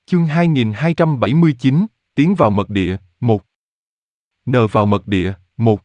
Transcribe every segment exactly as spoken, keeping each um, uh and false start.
Chương hai nghìn hai trăm bảy mươi chín, tiến vào mật địa, một. Nờ vào mật địa, một.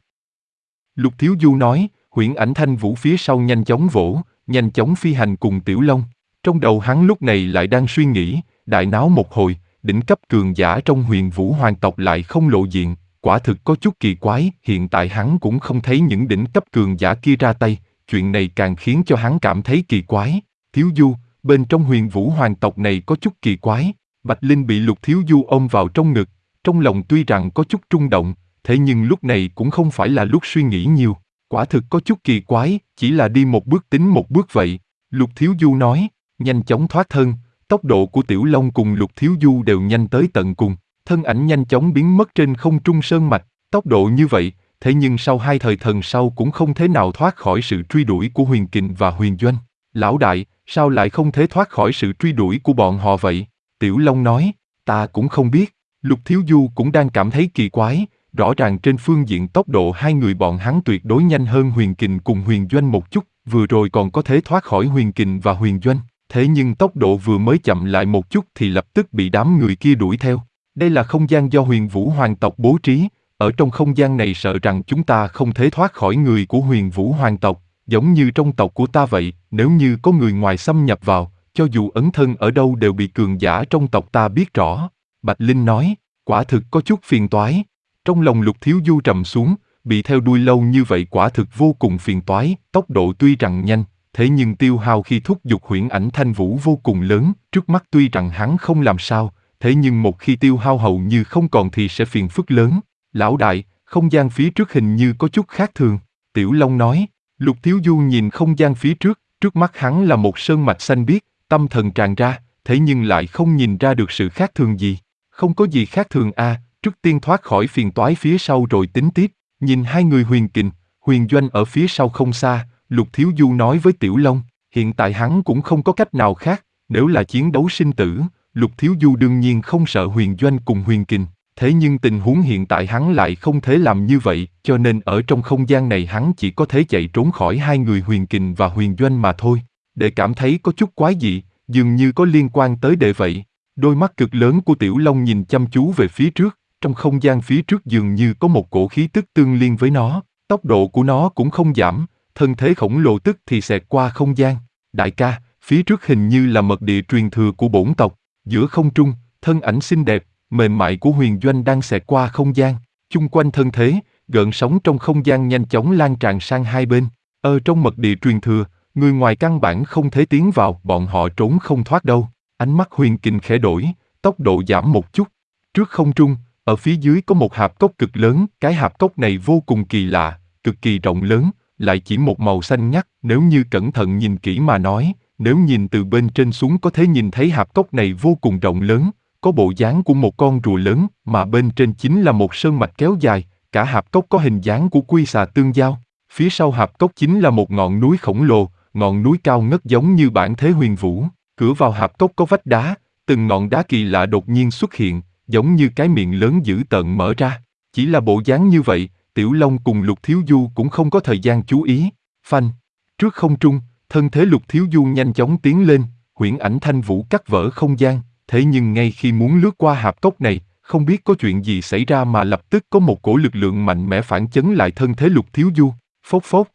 Lục Thiếu Du nói, huyễn ảnh thanh vũ phía sau nhanh chóng vỗ, nhanh chóng phi hành cùng Tiểu Long. Trong đầu hắn lúc này lại đang suy nghĩ, đại náo một hồi, đỉnh cấp cường giả trong Huyền Vũ hoàng tộc lại không lộ diện, quả thực có chút kỳ quái, hiện tại hắn cũng không thấy những đỉnh cấp cường giả kia ra tay, chuyện này càng khiến cho hắn cảm thấy kỳ quái. Thiếu Du, bên trong Huyền Vũ hoàng tộc này có chút kỳ quái. Bạch Linh bị Lục Thiếu Du ôm vào trong ngực, trong lòng tuy rằng có chút rung động, thế nhưng lúc này cũng không phải là lúc suy nghĩ nhiều, quả thực có chút kỳ quái, chỉ là đi một bước tính một bước vậy. Lục Thiếu Du nói, nhanh chóng thoát thân, tốc độ của Tiểu Long cùng Lục Thiếu Du đều nhanh tới tận cùng, thân ảnh nhanh chóng biến mất trên không trung sơn mạch, tốc độ như vậy, thế nhưng sau hai thời thần sau cũng không thể nào thoát khỏi sự truy đuổi của Huyền Kình và Huyền Doanh. Lão đại, sao lại không thể thoát khỏi sự truy đuổi của bọn họ vậy? Tiểu Long nói, ta cũng không biết. Lục Thiếu Du cũng đang cảm thấy kỳ quái, rõ ràng trên phương diện tốc độ hai người bọn hắn tuyệt đối nhanh hơn Huyền Kình cùng Huyền Doanh một chút, vừa rồi còn có thể thoát khỏi Huyền Kình và Huyền Doanh, thế nhưng tốc độ vừa mới chậm lại một chút thì lập tức bị đám người kia đuổi theo. Đây là không gian do Huyền Vũ hoàng tộc bố trí, ở trong không gian này sợ rằng chúng ta không thể thoát khỏi người của Huyền Vũ hoàng tộc, giống như trong tộc của ta vậy, nếu như có người ngoài xâm nhập vào, cho dù ẩn thân ở đâu đều bị cường giả trong tộc ta biết rõ. Bạch Linh nói, quả thực có chút phiền toái. Trong lòng Lục Thiếu Du trầm xuống, bị theo đuôi lâu như vậy quả thực vô cùng phiền toái, tốc độ tuy rằng nhanh, thế nhưng tiêu hao khi thúc giục huyễn ảnh thanh vũ vô cùng lớn, trước mắt tuy rằng hắn không làm sao, thế nhưng một khi tiêu hao hầu như không còn thì sẽ phiền phức lớn. Lão đại, không gian phía trước hình như có chút khác thường, Tiểu Long nói. Lục Thiếu Du nhìn không gian phía trước, trước mắt hắn là một sơn mạch xanh biếc, tâm thần tràn ra, thế nhưng lại không nhìn ra được sự khác thường gì. Không có gì khác thường a, à, trước tiên thoát khỏi phiền toái phía sau rồi tính tiếp. Nhìn hai người Huyền Kình, Huyền Doanh ở phía sau không xa, Lục Thiếu Du nói với Tiểu Long, hiện tại hắn cũng không có cách nào khác, nếu là chiến đấu sinh tử, Lục Thiếu Du đương nhiên không sợ Huyền Doanh cùng Huyền Kình, thế nhưng tình huống hiện tại hắn lại không thể làm như vậy, cho nên ở trong không gian này hắn chỉ có thể chạy trốn khỏi hai người Huyền Kình và Huyền Doanh mà thôi. Đệ cảm thấy có chút quái dị, dường như có liên quan tới đệ vậy. Đôi mắt cực lớn của Tiểu Long nhìn chăm chú về phía trước, trong không gian phía trước dường như có một cổ khí tức tương liên với nó, tốc độ của nó cũng không giảm, thân thế khổng lồ tức thì xẹt qua không gian. Đại ca, phía trước hình như là mật địa truyền thừa của bổn tộc, giữa không trung, thân ảnh xinh đẹp, mềm mại của Huyền Doanh đang xẹt qua không gian, chung quanh thân thế, gợn sóng trong không gian nhanh chóng lan tràn sang hai bên. Ở trong mật địa truyền thừa, người ngoài căn bản không thể tiến vào, bọn họ trốn không thoát đâu. Ánh mắt Huyền Kình khẽ đổi, tốc độ giảm một chút. Trước không trung, ở phía dưới có một hạp cốc cực lớn, cái hạp cốc này vô cùng kỳ lạ, cực kỳ rộng lớn, lại chỉ một màu xanh ngắt, nếu như cẩn thận nhìn kỹ mà nói, nếu nhìn từ bên trên xuống có thể nhìn thấy hạp cốc này vô cùng rộng lớn, có bộ dáng của một con rùa lớn, mà bên trên chính là một sơn mạch kéo dài, cả hạp cốc có hình dáng của quy xà tương giao. Phía sau hạp cốc chính là một ngọn núi khổng lồ, ngọn núi cao ngất giống như bản thế huyền vũ. Cửa vào hạp cốc có vách đá, từng ngọn đá kỳ lạ đột nhiên xuất hiện, giống như cái miệng lớn dữ tợn mở ra. Chỉ là bộ dáng như vậy, Tiểu Long cùng Lục Thiếu Du cũng không có thời gian chú ý. Phanh! Trước không trung, thân thế Lục Thiếu Du nhanh chóng tiến lên, huyễn ảnh thanh vũ cắt vỡ không gian, thế nhưng ngay khi muốn lướt qua hạp cốc này, không biết có chuyện gì xảy ra mà lập tức có một cổ lực lượng mạnh mẽ phản chấn lại thân thế Lục Thiếu Du. Phốc phốc!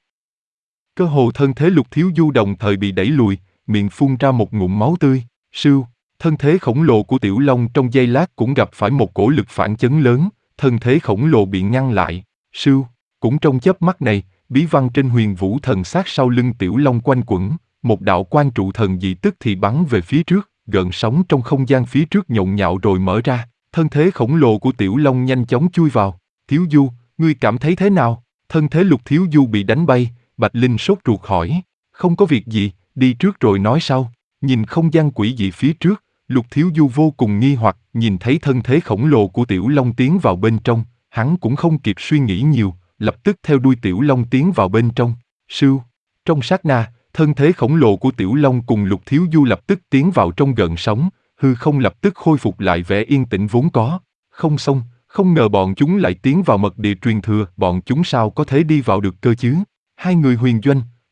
Cơ hồ thân thế Lục Thiếu Du đồng thời bị đẩy lùi, miệng phun ra một ngụm máu tươi. Sưu, thân thế khổng lồ của Tiểu Long trong giây lát cũng gặp phải một cổ lực phản chấn lớn, thân thế khổng lồ bị ngăn lại. Sưu, cũng trong chớp mắt này, bí văn trên Huyền Vũ thần sát sau lưng Tiểu Long quanh quẩn, một đạo quan trụ thần dị tức thì bắn về phía trước, gợn sóng trong không gian phía trước nhộn nhạo rồi mở ra, thân thế khổng lồ của Tiểu Long nhanh chóng chui vào. Thiếu Du, ngươi cảm thấy thế nào? Thân thế Lục Thiếu Du bị đánh bay, Bạch Linh sốt ruột hỏi. Không có việc gì, đi trước rồi nói sau. Nhìn không gian quỷ dị phía trước, Lục Thiếu Du vô cùng nghi hoặc, nhìn thấy thân thế khổng lồ của Tiểu Long tiến vào bên trong, hắn cũng không kịp suy nghĩ nhiều, lập tức theo đuôi Tiểu Long tiến vào bên trong. Sưu, trong sát na, thân thế khổng lồ của Tiểu Long cùng Lục Thiếu Du lập tức tiến vào trong gợn sóng, hư không lập tức khôi phục lại vẻ yên tĩnh vốn có. Không xong, không ngờ bọn chúng lại tiến vào mật địa truyền thừa, bọn chúng sao có thể đi vào được cơ chứ? Hai người Huyền Doanh,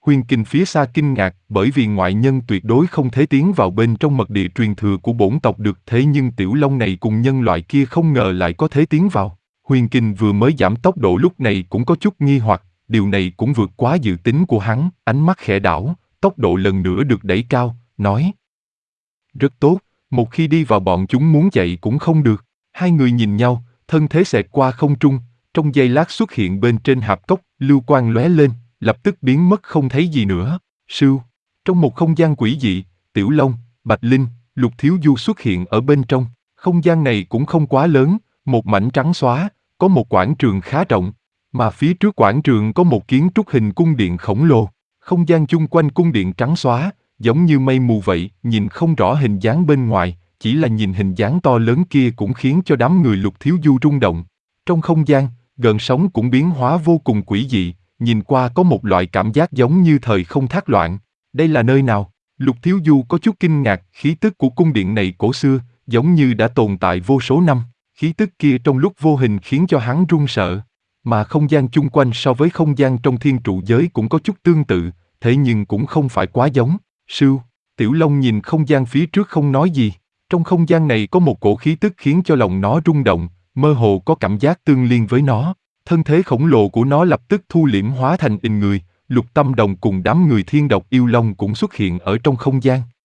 Huyền Kình phía xa kinh ngạc bởi vì ngoại nhân tuyệt đối không thể tiến vào bên trong mật địa truyền thừa của bổn tộc được, thế nhưng Tiểu Long này cùng nhân loại kia không ngờ lại có thể tiến vào. Huyền Kình vừa mới giảm tốc độ lúc này cũng có chút nghi hoặc, điều này cũng vượt quá dự tính của hắn, ánh mắt khẽ đảo, tốc độ lần nữa được đẩy cao, nói. Rất tốt, một khi đi vào bọn chúng muốn chạy cũng không được. Hai người nhìn nhau, thân thế xẹt qua không trung, trong giây lát xuất hiện bên trên hạp cốc, lưu quang lóe lên, lập tức biến mất không thấy gì nữa. Sưu, trong một không gian quỷ dị, Tiểu Long, Bạch Linh, Lục Thiếu Du xuất hiện ở bên trong. Không gian này cũng không quá lớn, một mảnh trắng xóa, có một quảng trường khá rộng, mà phía trước quảng trường có một kiến trúc hình cung điện khổng lồ. Không gian chung quanh cung điện trắng xóa, giống như mây mù vậy, nhìn không rõ hình dáng bên ngoài, chỉ là nhìn hình dáng to lớn kia cũng khiến cho đám người Lục Thiếu Du rung động. Trong không gian, gợn sóng cũng biến hóa vô cùng quỷ dị, nhìn qua có một loại cảm giác giống như thời không thác loạn. Đây là nơi nào? Lục Thiếu Du có chút kinh ngạc, khí tức của cung điện này cổ xưa, giống như đã tồn tại vô số năm. Khí tức kia trong lúc vô hình khiến cho hắn run sợ. Mà không gian chung quanh so với không gian trong thiên trụ giới cũng có chút tương tự, thế nhưng cũng không phải quá giống. Sưu, Tiểu Long nhìn không gian phía trước không nói gì. Trong không gian này có một cổ khí tức khiến cho lòng nó rung động, mơ hồ có cảm giác tương liên với nó. Thân thế khổng lồ của nó lập tức thu liễm hóa thành hình người, Lục Tâm Đồng cùng đám người thiên độc yêu long cũng xuất hiện ở trong không gian.